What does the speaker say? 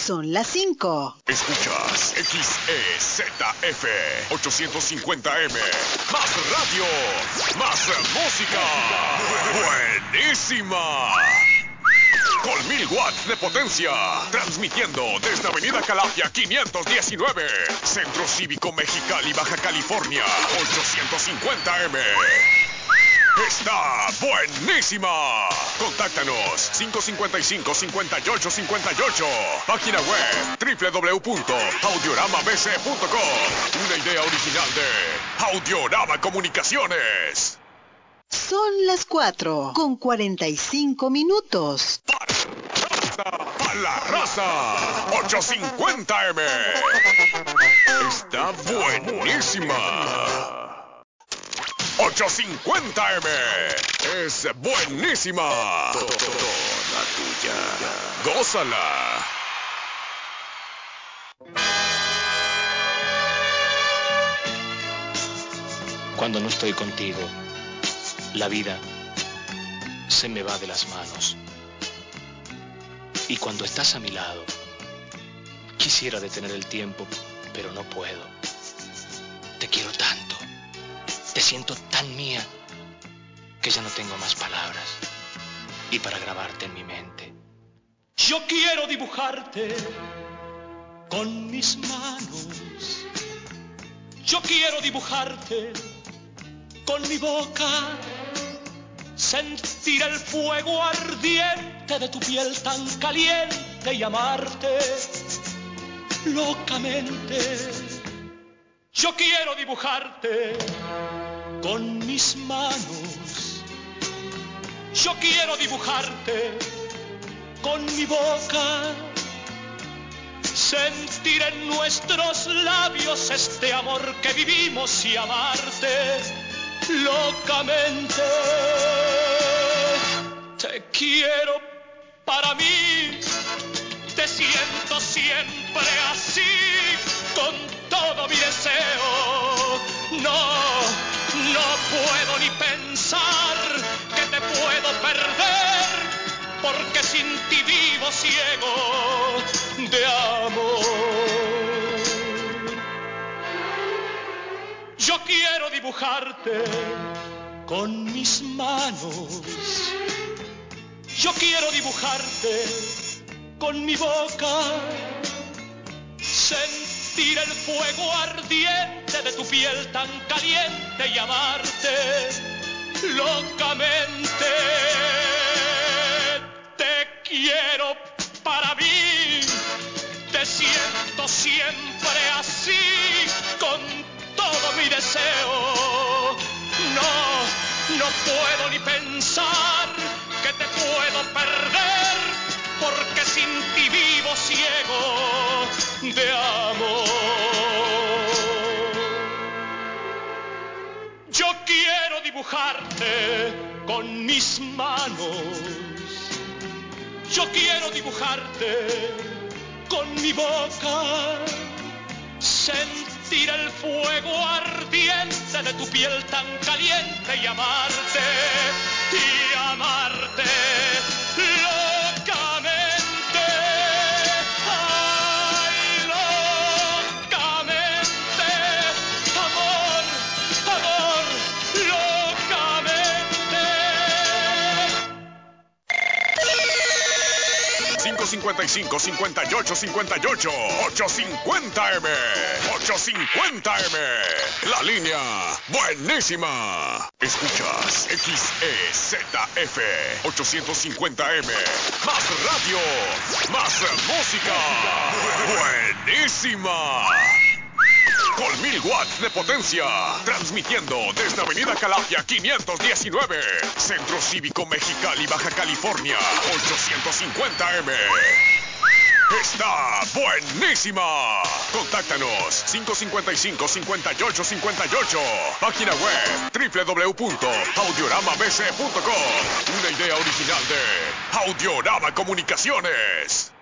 Son las 5. Escuchas XEZF 850M. Más radio, más música. Buenísima. Con 1000 watts de potencia. Transmitiendo desde Avenida Calafia 519. Centro Cívico Mexicali, Baja California. 850M. ¡Está buenísima! Contáctanos 555-5858. Página web www.audioramabc.com. Una idea original de Audiorama Comunicaciones. Son las 4:45. ¡A la raza! 850M. Está buenísima. 850M es buenísima. Toda tuya. Gózala. Cuando no estoy contigo, la vida se me va de las manos. Y cuando estás a mi lado, quisiera detener el tiempo, pero no puedo. Te quiero tanto. Te siento tan mía que ya no tengo más palabras y para grabarte en mi mente. Yo quiero dibujarte con mis manos. Yo quiero dibujarte con mi boca. Sentir el fuego ardiente de tu piel tan caliente y amarte locamente. Yo quiero dibujarte con mis manos. Yo quiero dibujarte con mi boca. Sentir en nuestros labios este amor que vivimos y amarte locamente. Te quiero para mí. Te siento siempre así, con todo mi deseo. No puedo ni pensar que te puedo perder, porque sin ti vivo ciego de amor. Yo quiero dibujarte con mis manos. Yo quiero dibujarte con mi boca. Sentir el fuego ardiente de tu piel tan caliente y amarte locamente. Te quiero para mí. Te siento siempre así, con todo mi deseo. No puedo ni pensar que te puedo perder, porque sin ti vivo ciego de amor. Yo quiero dibujarte con mis manos. Yo quiero dibujarte con mi boca. Sentir el fuego ardiente de tu piel tan caliente y amarte locamente. Ay, locamente. Amor, locamente. 555-5858. 850M. 850M. La línea buenísima. Escuchas XEZF 850M. Más radio, más música. Buenísima. Con 1000 watts de potencia. Transmitiendo desde Avenida Calafia 519. Centro Cívico Mexicali, Baja California. 850M. ¡Está buenísima! Contáctanos 555-5858. Página web www.audioramabc.com. Una idea original de Audiorama Comunicaciones.